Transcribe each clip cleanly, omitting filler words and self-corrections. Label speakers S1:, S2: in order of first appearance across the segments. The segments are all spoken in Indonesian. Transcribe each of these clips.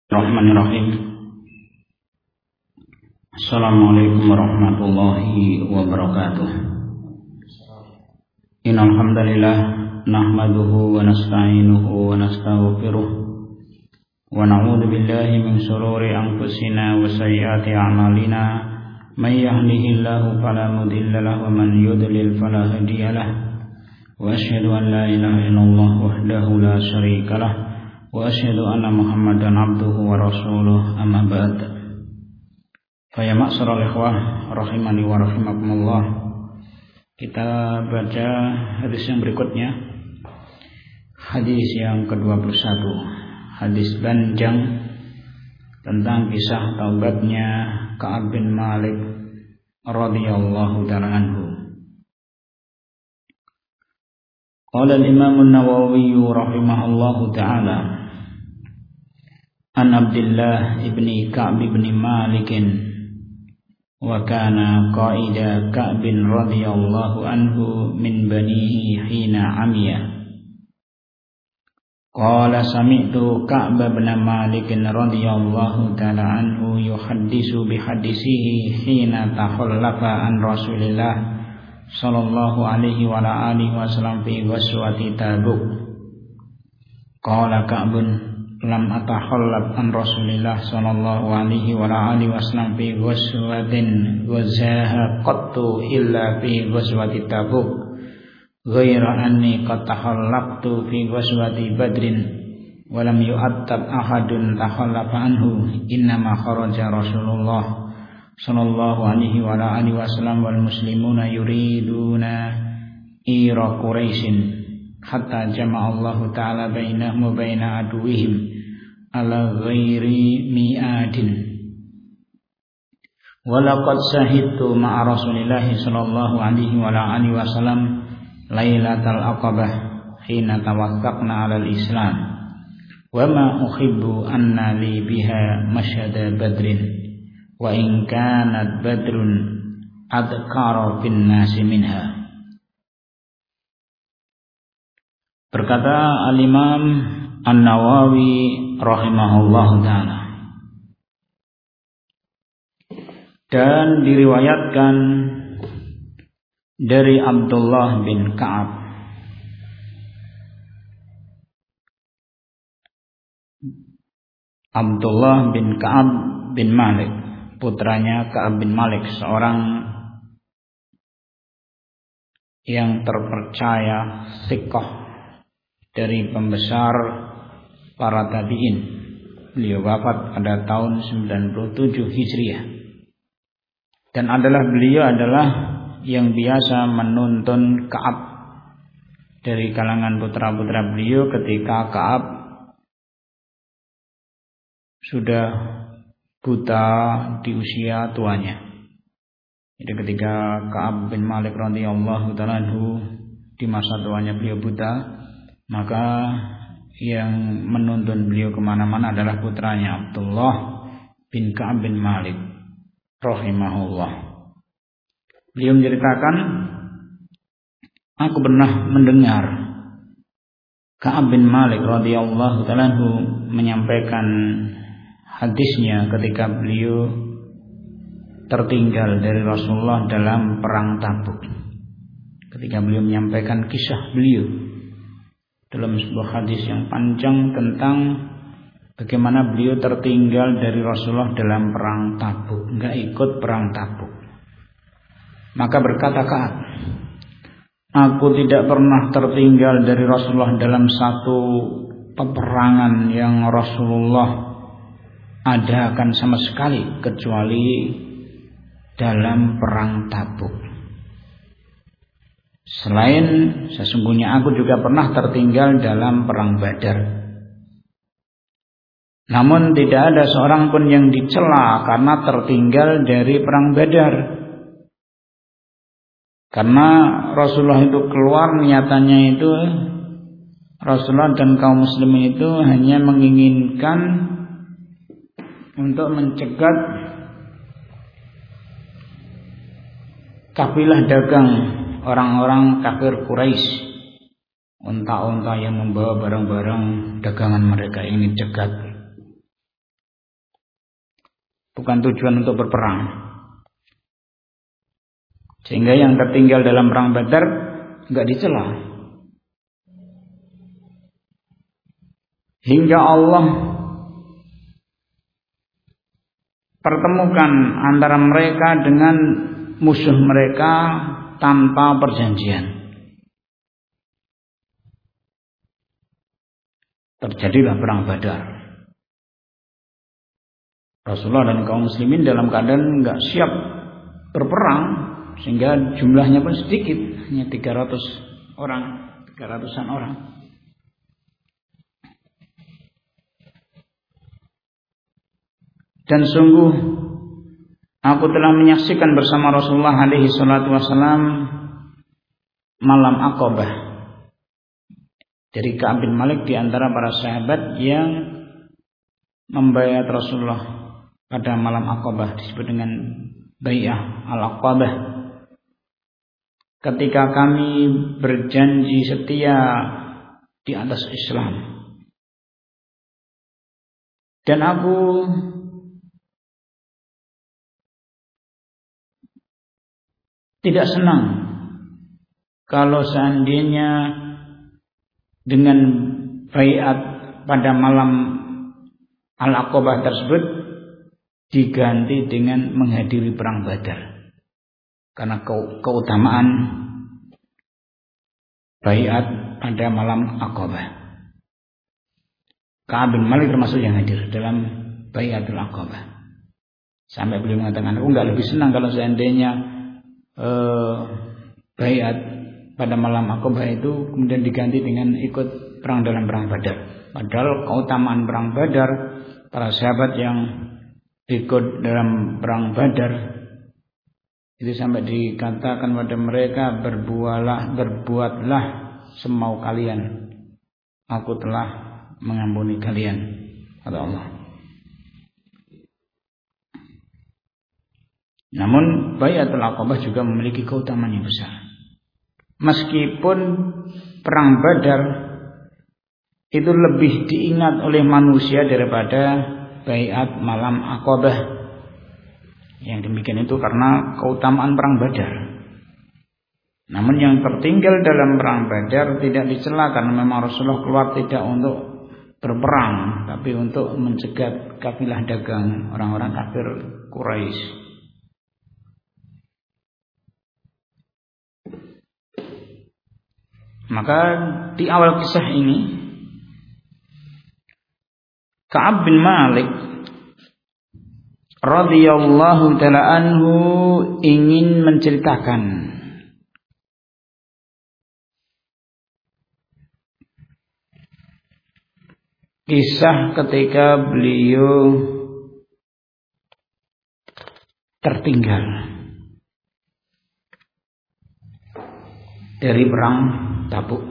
S1: Bismillahirrahmanirrahim. Assalamualaikum warahmatullahi wabarakatuh. Innal hamdalillah nahmaduhu wa nasta'inuhu wa nastaghfiruh wa na'udzu billahi min shururi anfusina wa sayyiati a'malina. May yahdihillahu fala mudilla lahu wa man yudlil fala hadiya lahu. Wa asyhadu an la ilaha illallah wahdahu la syarika lahu wa asyhadu anna Muhammadan abduhu wa rasuluh, amma ba'd. Fa ya ma'syaral ikhwah rahimani wa rahimakumullah. Kita baca hadis yang berikutnya. Hadis yang ke-21. Hadis panjang tentang kisah taubatnya Ka'ab bin Malik radhiyallahu ta'ala anhu. Qala al-Imam an-Nawawi rahimahullahu ta'ala an Abdullah ibni Ka'b ibn Malik wa kana qaida Ka'b radhiyallahu anhu min banihi hina amiya. Qala sami'tu Ka'b ibn Malik radhiyallahu ta'ala anhu yuhaddisu bihadisihi hina takhallafa an Rasulillah sallallahu alaihi wa alihi wasallam fi ghazwati Tabuk. Qala Ka'bun lam atakhallaf an Rasulillah sallallahu alaihi wa alihi wasallam fi ghazwatin ghazaha qattu illa fi ghazwati Tabuk ghaira anni qad takhallaftu fi ghazwati Badrin wa lam yu'attab ahadun takhallafa anhu. Innama kharaja Rasulullah sallallahu alaihi wa alihi wasallam wal muslimuna yuriduna ira Quraisyin hatta jama'a Allah ta'ala bainahum wa baina aduwihim ala ghairi mi'adin. Wa laqad shahidtu ma'a Rasulillah sallallahu alaihi wa alihi wasallam lailatal aqabah hina tawaffaqna 'ala al-islam wa ma uhibbu anna li biha mashhada badrin wa in kanat badrun adkara fin nasi minha. Berkata Al-Imam An-Nawawi rahimahullahu ta'ala, dan diriwayatkan dari Abdullah bin Ka'ab bin Malik, putranya Ka'ab bin Malik, seorang yang terpercaya, thiqah dari pembesar para tabi'in. Beliau wafat pada tahun 97 Hijriah. Dan beliau adalah yang biasa menuntun Ka'ab dari kalangan putra-putra beliau ketika Ka'ab sudah buta di usia tuanya. Jadi ketika Ka'ab bin Malik radhiyallahu ta'ala anhu di masa tuanya beliau buta, maka yang menuntun beliau kemana-mana adalah putranya Abdullah bin Ka'ab bin Malik rahimahullah. Beliau menceritakan, aku pernah mendengar Ka'ab bin Malik radhiyallahu ta'ala anhu menyampaikan hadisnya ketika beliau tertinggal dari Rasulullah dalam perang Tabuk. Ketika beliau menyampaikan kisah beliau dalam sebuah hadis yang panjang tentang bagaimana beliau tertinggal dari Rasulullah dalam perang Tabuk, enggak ikut perang Tabuk. Maka berkata Ka'ab, aku tidak pernah tertinggal dari Rasulullah dalam satu peperangan yang Rasulullah adakan sama sekali kecuali dalam perang Tabuk. Selain sesungguhnya aku juga pernah tertinggal dalam perang Badar. Namun tidak ada seorang pun yang dicela karena tertinggal dari perang Badar. Karena Rasulullah itu keluar, niatannya itu Rasulullah dan kaum muslimin itu hanya menginginkan untuk mencegat kafilah dagang orang-orang kafir Quraisy, unta-unta yang membawa barang-barang dagangan mereka ini cegat. bukan tujuan untuk berperang. Sehingga yang tertinggal dalam perang Badar enggak dicela. Hingga Allah pertemukan antara mereka dengan musuh mereka tanpa perjanjian. Terjadilah perang Badar. Rasulullah dan kaum muslimin dalam keadaan enggak siap berperang, sehingga jumlahnya pun sedikit, hanya 300-an orang. Dan sungguh aku telah menyaksikan bersama Rasulullah alaihi salatu wasallam malam Aqabah dari Ka'ab bin Malik, di antara para sahabat yang membayat Rasulullah pada malam Aqabah, disebut dengan Bai'ah Al-Aqabah. Ketika kami berjanji setia di atas Islam, dan aku tidak senang kalau seandainya dengan baiat pada malam Al-Aqabah tersebut diganti dengan menghadiri perang Badar, karena keutamaan baiat pada malam Aqabah. Ka'ab bin Malik termasuk yang hadir dalam baiatul Aqabah. Sampai beliau mengatakan, aku enggak lebih senang kalau seandainya baiat pada malam Aqabah itu kemudian diganti dengan ikut perang dalam perang Badar. Padahal keutamaan perang Badar, para sahabat yang ikut dalam perang Badar itu sampai dikatakan pada mereka, berbuatlah semau kalian, aku telah mengampuni kalian, kata Allah. Namun baiatul Aqabah juga memiliki keutamaan yang besar. Meskipun perang Badar itu lebih diingat oleh manusia daripada baiat malam Aqabah. Yang demikian itu karena keutamaan perang Badar. Namun yang tertinggal dalam perang Badar tidak dicela, karena memang Rasulullah keluar tidak untuk berperang, tapi untuk mencegat kafilah dagang orang-orang kafir Quraisy. Maka di awal kisah ini Ka'ab bin Malik radhiyallahu ta'ala anhu ingin menceritakan kisah ketika beliau tertinggal dari perang Tabuk.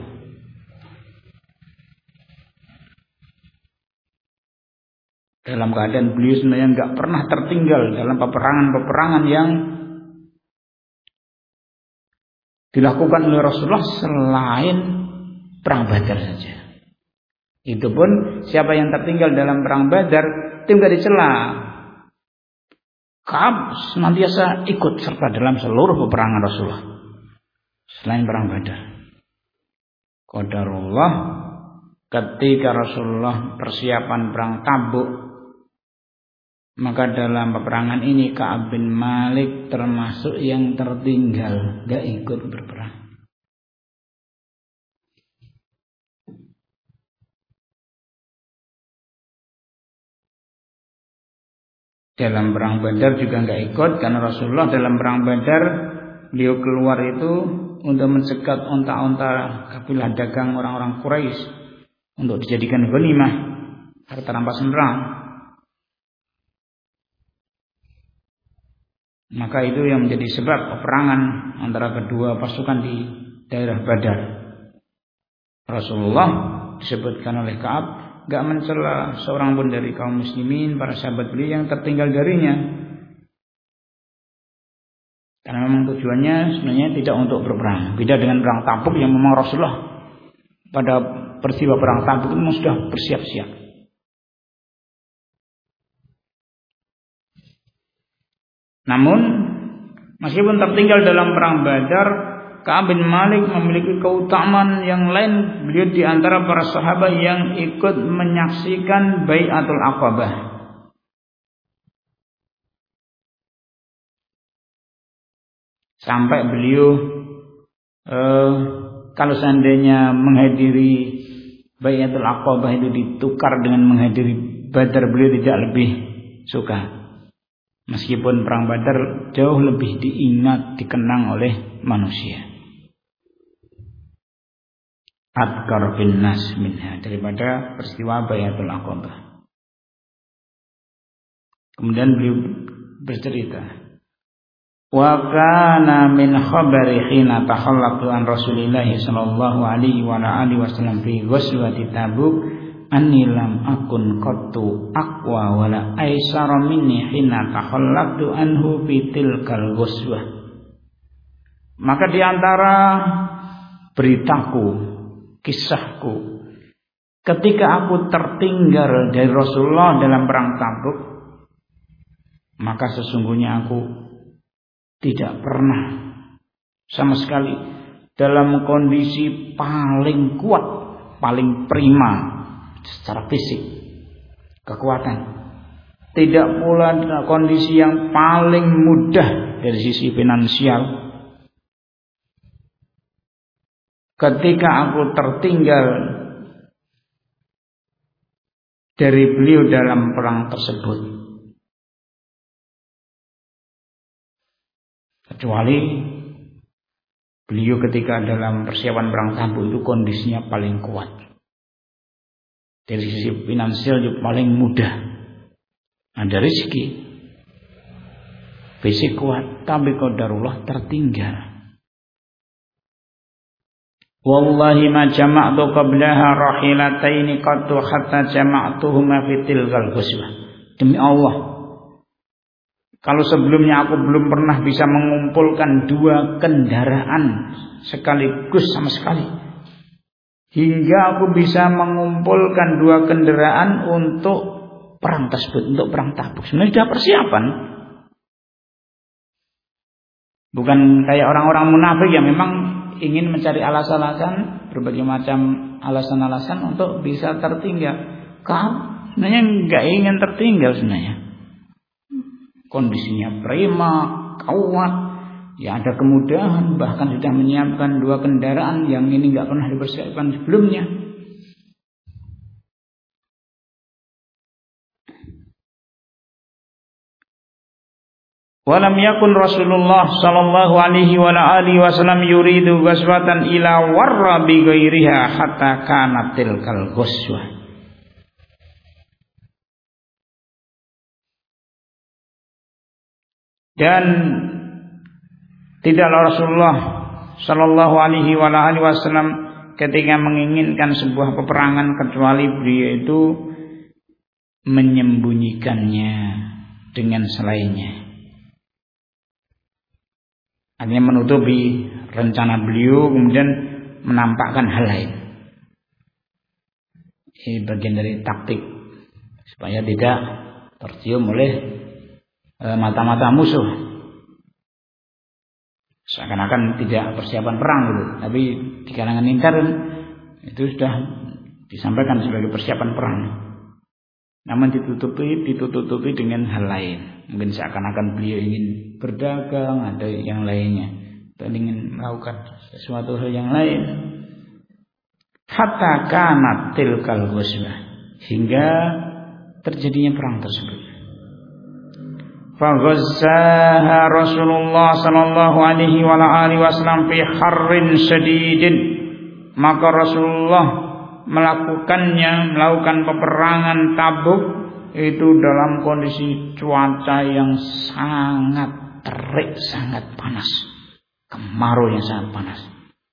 S1: Dalam keadaan beliau sebenarnya enggak pernah tertinggal dalam peperangan-peperangan yang dilakukan oleh Rasulullah selain perang Badar saja. Itu pun siapa yang tertinggal dalam perang Badar itu enggak dicela. Ka'ab senantiasa ikut serta dalam seluruh peperangan Rasulullah selain perang Badar. Qadarullah, ketika Rasulullah persiapan perang Tabuk, maka dalam peperangan ini Ka'ab bin Malik termasuk yang tertinggal, gak ikut berperang. Dalam perang Badar juga gak ikut, karena Rasulullah dalam perang Badar beliau keluar itu untuk mencegat onta-onta kafilah dagang orang-orang Quraisy untuk dijadikan ghanimah, harta rampasan perang. Maka itu yang menjadi sebab peperangan antara kedua pasukan di daerah Badar. Rasulullah disebutkan oleh Ka'ab gak mencela seorang pun dari kaum muslimin, para sahabat beliau yang tertinggal darinya. Karena memang tujuannya sebenarnya tidak untuk berperang. Beda dengan perang Tabuk yang memang Rasulullah pada peristiwa perang Tabuk itu sudah bersiap-siap. Namun meskipun tertinggal dalam perang Badar, Ka'ab bin Malik memiliki keutamaan yang lain. Beliau di antara para sahabat yang ikut menyaksikan Bai'atul Aqabah. Sampai beliau kalau seandainya menghadiri Bai'atul Aqabah itu ditukar dengan menghadiri Badar, beliau tidak lebih suka. Meskipun perang Badar jauh lebih diingat, dikenang oleh manusia. Adkar bin nas minha, daripada peristiwa Bai'atul Aqabah. Kemudian beliau bercerita, wa kana min khabari hina takhallaqtu an Rasulillah sallallahu alaihi wa alihi wasallam fi ghazwati Tabuk anni lam akun qattu aqwa wala aisara minni hina takhallaqtu anhu fi tilkal ghazwah. Maka di antara beritaku, kisahku, ketika aku tertinggal dari Rasulullah dalam perang Tabuk, maka sesungguhnya aku tidak pernah sama sekali dalam kondisi paling kuat, paling prima secara fisik, kekuatan. Tidak pula kondisi yang paling mudah dari sisi finansial. Ketika aku tertinggal dari beliau dalam perang tersebut, kecuali beliau ketika dalam persiapan perang Tabuk itu kondisinya paling kuat. Dari sisi finansial juga paling mudah. Ada rezeki, fisik kuat, tapi qadarullah tertinggal. Wallahi ma jama'tu qablaha rahilataini qattu hatta jama'tuhuma fi tilkal ghazwah. Demi Allah, kalau sebelumnya aku belum pernah bisa mengumpulkan dua kendaraan sekaligus sama sekali, hingga aku bisa mengumpulkan dua kendaraan untuk perang tersebut, untuk perang Tabuk. Sebenarnya sudah persiapan. Bukan kayak orang-orang munafik yang memang ingin mencari alasan-alasan, berbagai macam alasan-alasan untuk bisa tertinggal. Kau sebenarnya nggak ingin tertinggal sebenarnya. Kondisinya prima, kuat, ya ada kemudahan, bahkan sudah menyiapkan dua kendaraan yang ini nggak pernah dipersiapkan sebelumnya. Walam yakun Rasulullah sallallahu alaihi wa alihi wasallam yuridu ghazwatan ila warra bi ghairiha hatta kanat tilkal ghazwah. Dan tidaklah Rasulullah sallallahu alaihi wa alihi wasallam ketika menginginkan sebuah peperangan kecuali beliau itu menyembunyikannya dengan selainnya. Artinya menutupi rencana beliau, kemudian menampakkan hal lain. Ini bagian dari taktik supaya tidak tercium oleh mata-mata musuh. Seakan-akan tidak persiapan perang gitu. Tapi di kalangan intern itu sudah disampaikan sebagai persiapan perang. Namun ditutupi dengan hal lain. Mungkin seakan-akan beliau ingin berdagang, ada yang lainnya, dan ingin melakukan sesuatu hal yang lain. Hatta kanat tilkal ghazwah, hingga terjadinya perang tersebut. Faghazzaha Rasulullah sallallahu alaihi wa alihi wasallam fi harrin syadidin. Maka Rasulullah melakukan peperangan Tabuk itu dalam kondisi cuaca yang sangat terik, sangat panas, kemarau yang sangat panas.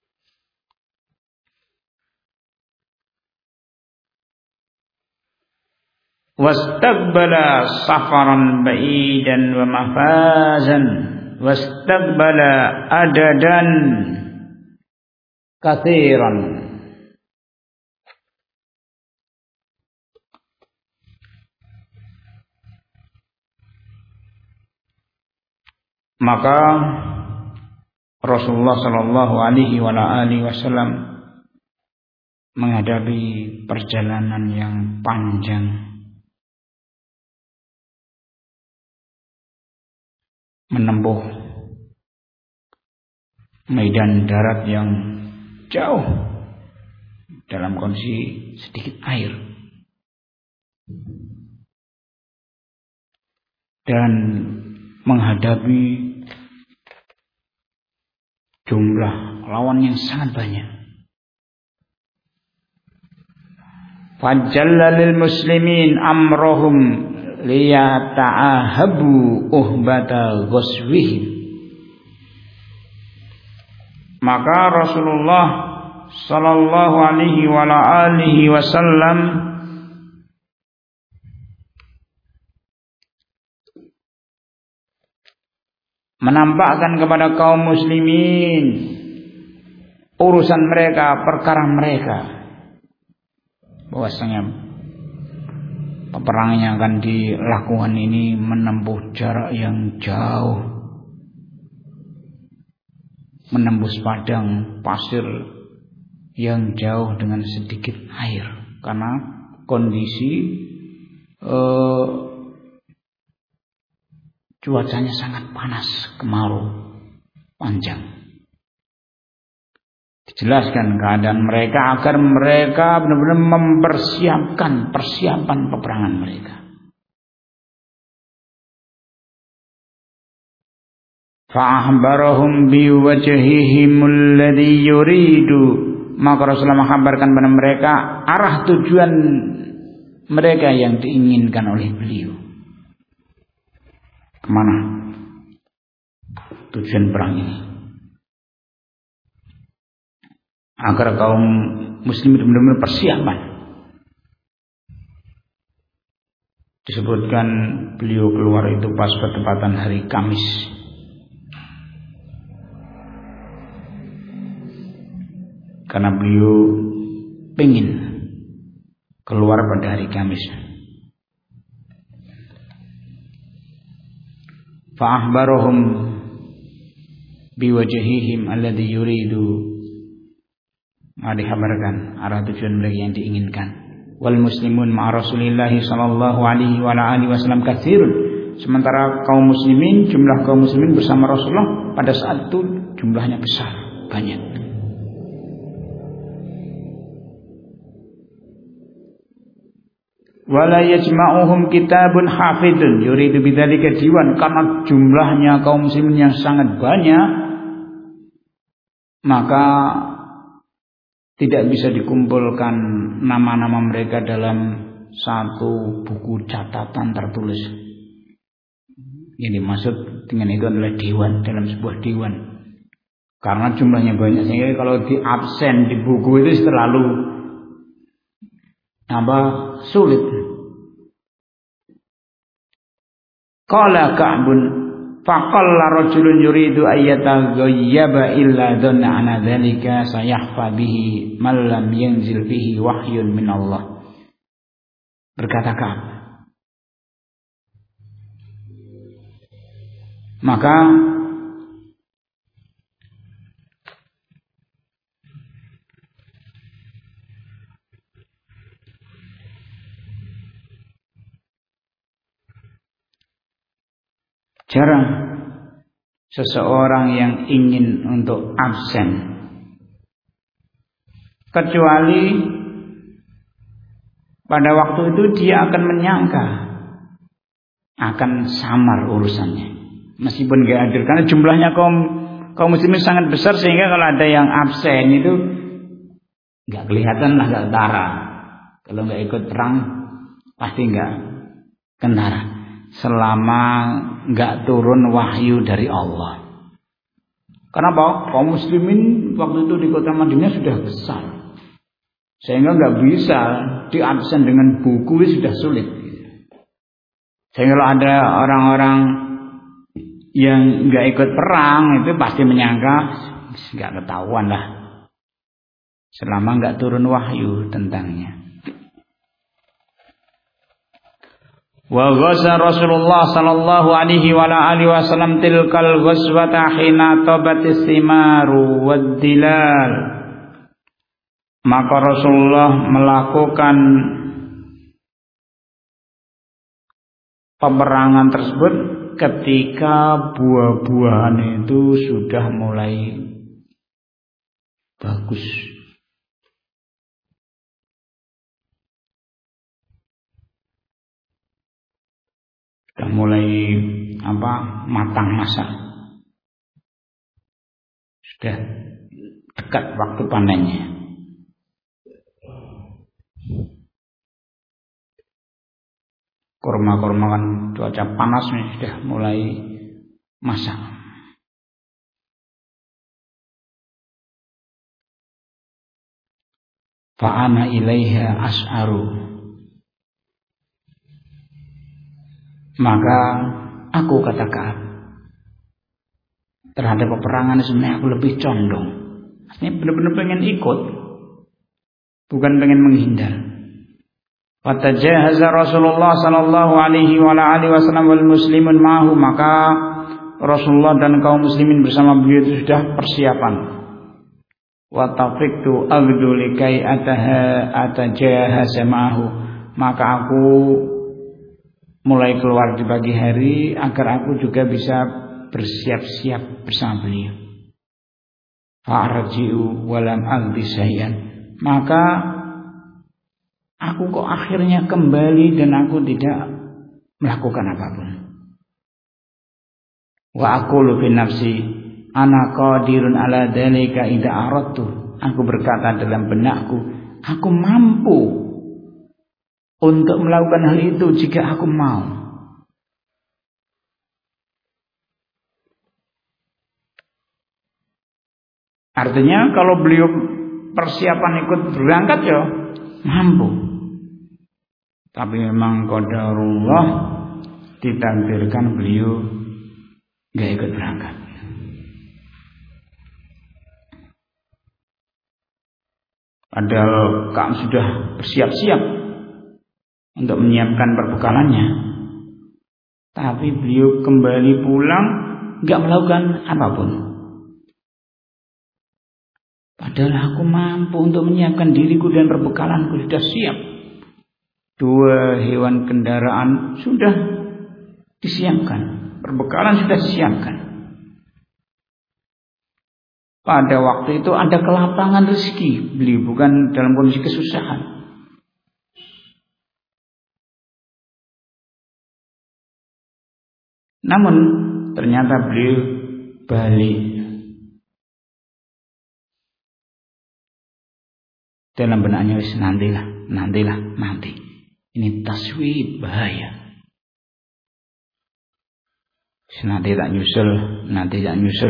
S1: Wastaqbala safaran ba'idan wa mafazan, wastaqbala adadan katsiran. Maka Rasulullah Shallallahu Alaihi Wasallam menghadapi perjalanan yang panjang, menempuh medan darat yang jauh dalam kondisi sedikit air, dan menghadapi jumlah lawan yang sangat banyak. Fajalla lil muslimin amrohum liyata'ahabu uhbata ghuswihim. Maka Rasulullah sallallahu alaihi wasallam menampakkan kepada kaum muslimin urusan mereka, perkara mereka, bahwasanya peperangan yang akan dilakukan ini menempuh jarak yang jauh, menembus padang pasir yang jauh dengan sedikit air, karena kondisi cuacanya sangat panas, kemarau panjang. Dijelaskan keadaan mereka agar mereka benar-benar mempersiapkan persiapan peperangan mereka. Fa'ahbarahum biwajhihimul ladzi yuridu. Maka Rasulullah mengkabarkan kepada mereka arah tujuan mereka yang diinginkan oleh beliau. Kemana tujuan perang ini? Agar kaum muslimin benar-benar persiapan. Disebutkan beliau keluar itu pas bertepatan hari Kamis. Karena beliau ingin keluar pada hari Kamis. Fa'ahbarahum biwajhihim alladhi yuridu. Dikabarkan arah tujuan mereka yang diinginkan. Wal muslimun ma'a Rasulillah sallallahu alaihi wasallam katsirun. Sementara kaum muslimin, jumlah kaum muslimin bersama Rasulullah pada saat itu jumlahnya besar, banyak. Wala yajma'uhum kitabun hafidun yuridu bidzalika diwan. Karena jumlahnya kaum muslimin yang sangat banyak, maka tidak bisa dikumpulkan nama-nama mereka dalam satu buku catatan tertulis. Yang dimaksud dengan itu adalah diwan, dalam sebuah diwan. Karena jumlahnya banyak, sehingga kalau di absen di buku itu terlalu sulit. Qala Ka'bun faqalla rajulun yuridu ayyataghayyaba illa dhanna ana dzalika sayahfa bihi man lam yanzil bihi wahyun min Allah. Berkata Ka'b, maka jarang seseorang yang ingin untuk absen, kecuali pada waktu itu dia akan menyangka akan samar urusannya, meskipun gak hadir, karena jumlahnya kaum muslimin sangat besar, sehingga kalau ada yang absen itu gak kelihatan lah, gak ketara. Kalau gak ikut perang pasti gak kentara selama enggak turun wahyu dari Allah. Kenapa? Kaum muslimin waktu itu di kota Madinah sudah besar, sehingga enggak bisa diabsen dengan buku, sudah sulit. Sehingga kalau ada orang-orang yang enggak ikut perang itu pasti menyangka enggak ketahuan lah selama enggak turun wahyu tentangnya. Wa ghaza Rasulullah sallallahu alaihi wa alihi wasallam tilkal ghazwata hina tabatis simaru waddilal. Maka Rasulullah melakukan peperangan tersebut ketika buah-buahan itu sudah mulai bagus. Sudah mulai matang masak. Sudah dekat waktu panennya. Kurma-kurma kan cuaca panas nih, sudah mulai masak. Fa'ana ilaiha as'aru. Maka aku kata Ka'ab, terhadap peperangan sebenarnya aku lebih condong. Ini benar-benar pengen ikut, bukan pengen menghindar. Fatajahaza Rasulullah sallallahu alaihi wa alihi wasallam wal muslimun ma'ahu. Maka Rasulullah dan kaum muslimin bersama beliau itu sudah persiapan. Wa tafiqtu aghdu likai atajahaza ma'ahu. Maka aku mulai keluar di pagi hari agar aku juga bisa bersiap-siap bersama beliau. Fa'arji'u walam aghdi syai'an. Maka aku kok akhirnya kembali dan aku tidak melakukan apapun. Wa aqulu fi nafsi ana qadirun ala dzalika idza aradtu. Aku berkata dalam benakku, aku mampu untuk melakukan hal itu jika aku mau. Artinya kalau beliau persiapan ikut berangkat ya mampu. Tapi memang qadarullah ditakdirkan beliau gak ikut berangkat. Padahal Ka'ab sudah bersiap-siap untuk menyiapkan perbekalannya, tapi beliau kembali pulang gak melakukan apapun. Padahal aku mampu untuk menyiapkan diriku dan perbekalanku sudah siap. 2 hewan kendaraan sudah disiapkan, perbekalan sudah disiapkan. Pada waktu itu ada kelapangan rezeki, beliau bukan dalam kondisi kesusahan. Namun ternyata beliau balik dalam benaknya, nanti. Ini taswib, bahaya. Nanti tak nyusul.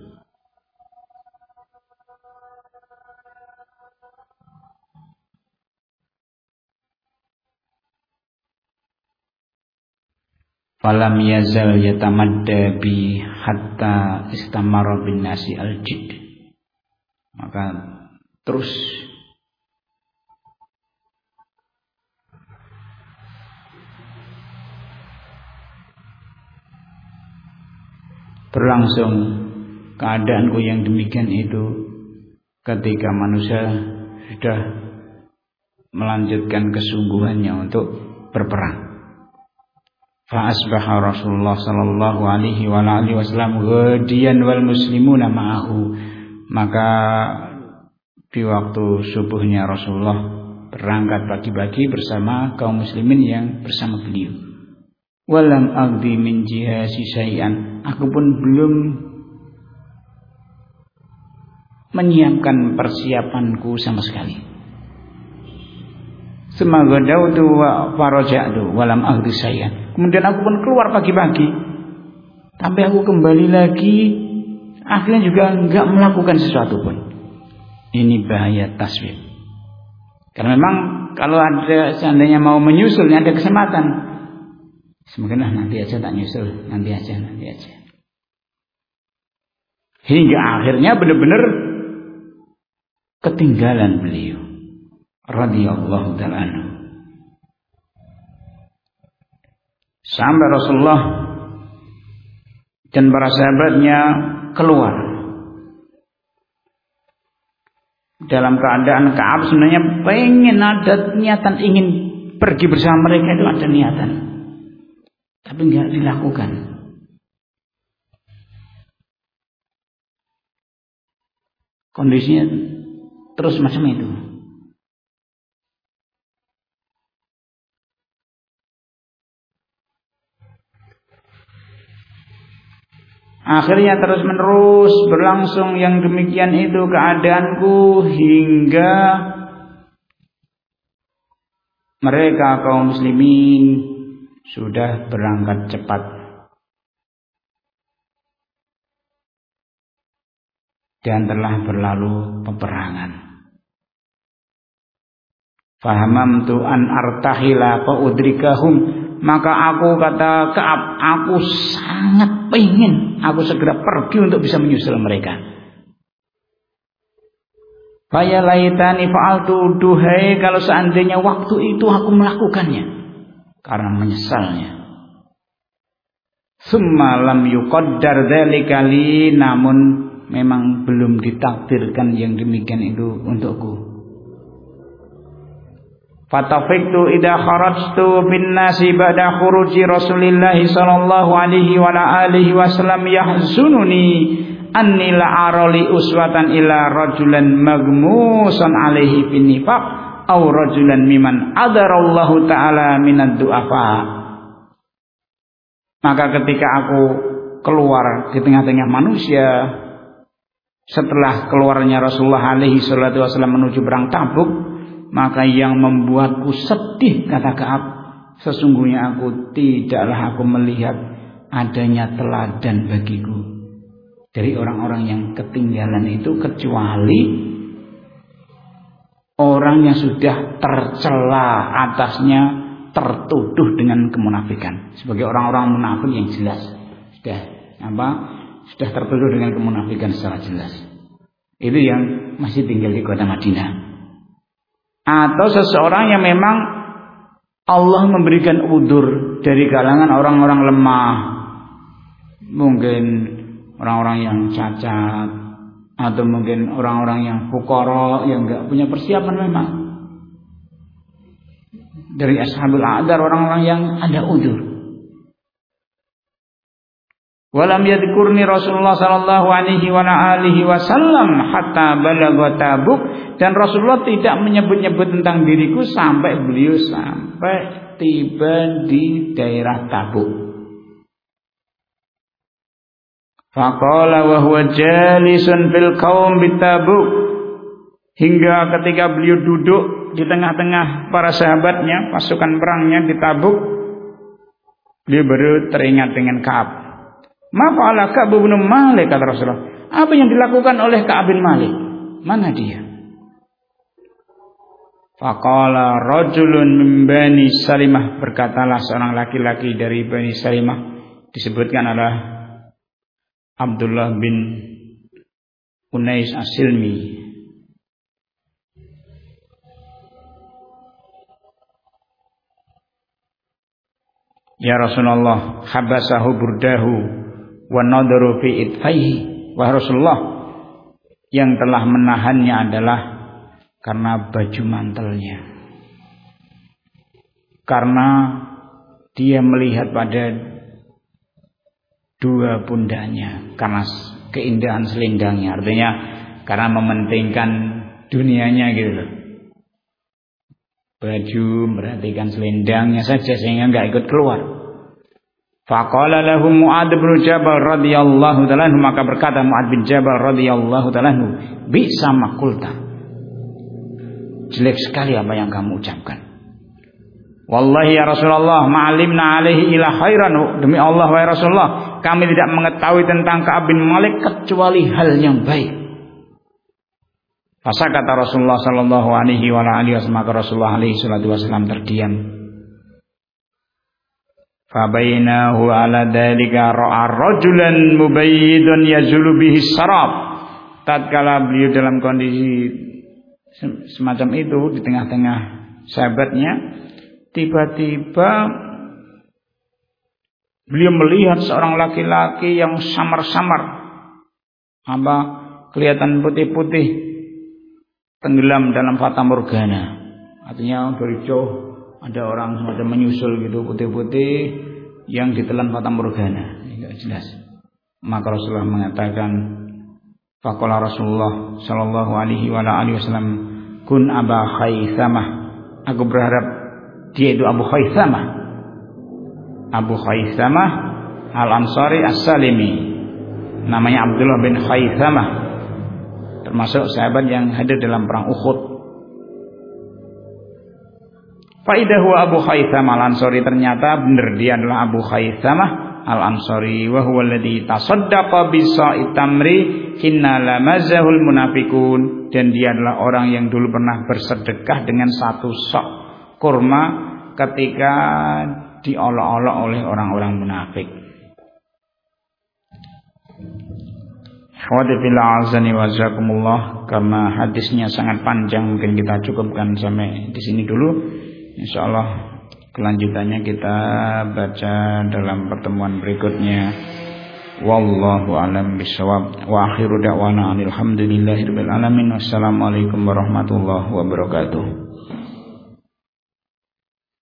S1: Falam yazal yatamadda bi hatta istamara bin nasi al-jid. Maka terus berlangsung keadaanku yang demikian itu ketika manusia sudah melanjutkan kesungguhannya untuk berperang. Fa asbaha Rasulullah sallallahu alaihi wa alihi wasallam ghadiyan wal muslimuna ma'ahu. Maka di waktu subuhnya Rasulullah berangkat pagi-pagi bersama kaum muslimin yang bersama beliau. Walam agdi min jihasi syai'an. Aku pun belum menyiapkan persiapanku sama sekali. Semagadautu wa faraja'tu walam agdi syai'an. Kemudian aku pun keluar pagi-pagi, tapi aku kembali lagi akhirnya juga enggak melakukan sesuatu pun. Ini bahaya taswib. Karena memang kalau ada seandainya mau menyusul, ada kesempatan. Semoga nanti aja tak nyusul, nanti aja. Hingga akhirnya benar-benar ketinggalan beliau radhiyallahu ta'ala anhu. Sampai Rasulullah dan para sahabatnya keluar. Dalam keadaan Ka'ab sebenarnya pengen, ada niatan ingin pergi bersama mereka, itu ada niatan. Tapi enggak dilakukan. Kondisinya terus macam itu. Akhirnya terus menerus berlangsung yang demikian itu keadaanku, hingga mereka kaum muslimin sudah berangkat cepat dan telah berlalu peperangan. Fahamamtu an artahila fa udrikahum, maka aku, kata Ka'ab, aku sangat pengen aku segera pergi untuk bisa menyusul mereka. Faya laitani fa'altu, duhai kalau seandainya waktu itu aku melakukannya, karena menyesalnya. Summa lam yuqaddar dzalika li, namun memang belum ditakdirkan yang demikian itu untukku. Fatafiktu idza kharajtu bin nasi ba'da khuruji Rasulillah sallallahu alaihi wa alihi wasallam yahzununi anni la arali uswatan ila rajulan magmusan alaihi bin nifaq aw rajulan miman adarallahu taala minad du'afa. Maka ketika aku keluar di tengah-tengah manusia setelah keluarnya Rasulullah alaihi salatu wasallam menuju perang Tabuk, maka yang membuatku sedih, kata Ka'ab, sesungguhnya aku tidaklah aku melihat adanya teladan bagiku dari orang-orang yang ketinggalan itu, kecuali orang yang sudah tercela atasnya, tertuduh dengan kemunafikan, sebagai orang-orang munafik yang jelas sudah tertuduh dengan kemunafikan secara jelas. Itu yang masih tinggal di kota Madinah. Atau seseorang yang memang Allah memberikan udzur dari kalangan orang-orang lemah, mungkin orang-orang yang cacat, atau mungkin orang-orang yang fuqara, yang enggak punya persiapan memang. Dari ashabul a'dzar, orang-orang yang ada udzur. Walam yadhkurni Rasulullah sallallahu alaihi wa alihi wasallam hatta balagha Tabuk, dan Rasulullah tidak menyebut-nyebut tentang diriku sampai beliau tiba di daerah Tabuk. Faqala wa huwa jalisun fil qaum bi Tabuk, hingga ketika beliau duduk di tengah-tengah para sahabatnya, pasukan perangnya di Tabuk, beliau baru teringat dengan Ka'ab. Ma fa'ala Ka'ab bin Malik, kata Rasulullah. Apa yang dilakukan oleh Ka'ab bin Malik? Mana dia? Faqala rajulun min Bani Salimah, berkatalah seorang laki-laki dari Bani Salimah, disebutkan adalah Abdullah bin Unais As-Silmi. Ya Rasulullah, habasahu burdahu wa nadaru fi itfaihi. Wahai Rasulullah, yang telah menahannya adalah karena baju mantelnya, karena dia melihat pada dua pundaknya, karena keindahan selendangnya, artinya karena mementingkan dunianya gitu loh. Baju, memperhatikan selendangnya saja sehingga enggak ikut keluar. Faqala lahu Mu'ad bin Jabal radhiyallahu ta'ala anhu, maka berkata Mu'ad bin Jabal radhiyallahu ta'ala anhu, bisa makulta, jelek sekali apa yang kamu ucapkan. Wallahi ya Rasulullah, ma'alimna alaihi ila khairan, demi Allah wahai Rasulullah, kami tidak mengetahui tentang Ka'ab bin Malik kecuali hal yang baik. Masa kata Rasulullah sallallahu alaihi wa alihi wasallam, maka Rasulullah alaihi salatu wasallam terdiam. Fa bainahu ala dzalika ra'a rajulan mubayyidun yazulu bihi sarab. Tatkala beliau dalam kondisi semacam itu di tengah-tengah sahabatnya, tiba-tiba Beliau melihat seorang laki-laki yang samar-samar, kelihatan putih-putih, tenggelam dalam fata morgana. Artinya dari jauh ada orang semacam menyusul gitu, putih-putih yang ditelan fata morgana. Tidak jelas. Maka Rasulullah mengatakan, faqala Rasulullah sallallahu alaihi wasallam, kun Aba Khaisamah. Aku berharap dia itu Abu Khaisamah. Abu Khaisamah Al-Ansari As-Salimi. Namanya Abdullah bin Khaisamah, termasuk sahabat yang hadir dalam perang Uhud. Faidahu Abu Khaisamah Al-Ansari, ternyata benar dia adalah Abu Khaisamah Al-Ansari. Wa huwa alladhi tasaddaqa bisa'i tamri hinna lamazahul munafiqun. Dan dia adalah orang yang dulu pernah bersedekah dengan satu sok kurma ketika diolok-olok oleh orang-orang munafik. Khawatibillah azani wa jazakumullah. Karena hadisnya sangat panjang, mungkin kita cukupkan sampai di sini dulu. Insyaallah kelanjutannya kita baca dalam pertemuan berikutnya. Wallahu a'lam bishawab. Wa akhiru da'wana alhamdulillahirabbil alamin. Wassalamualaikum warahmatullahi wabarakatuh.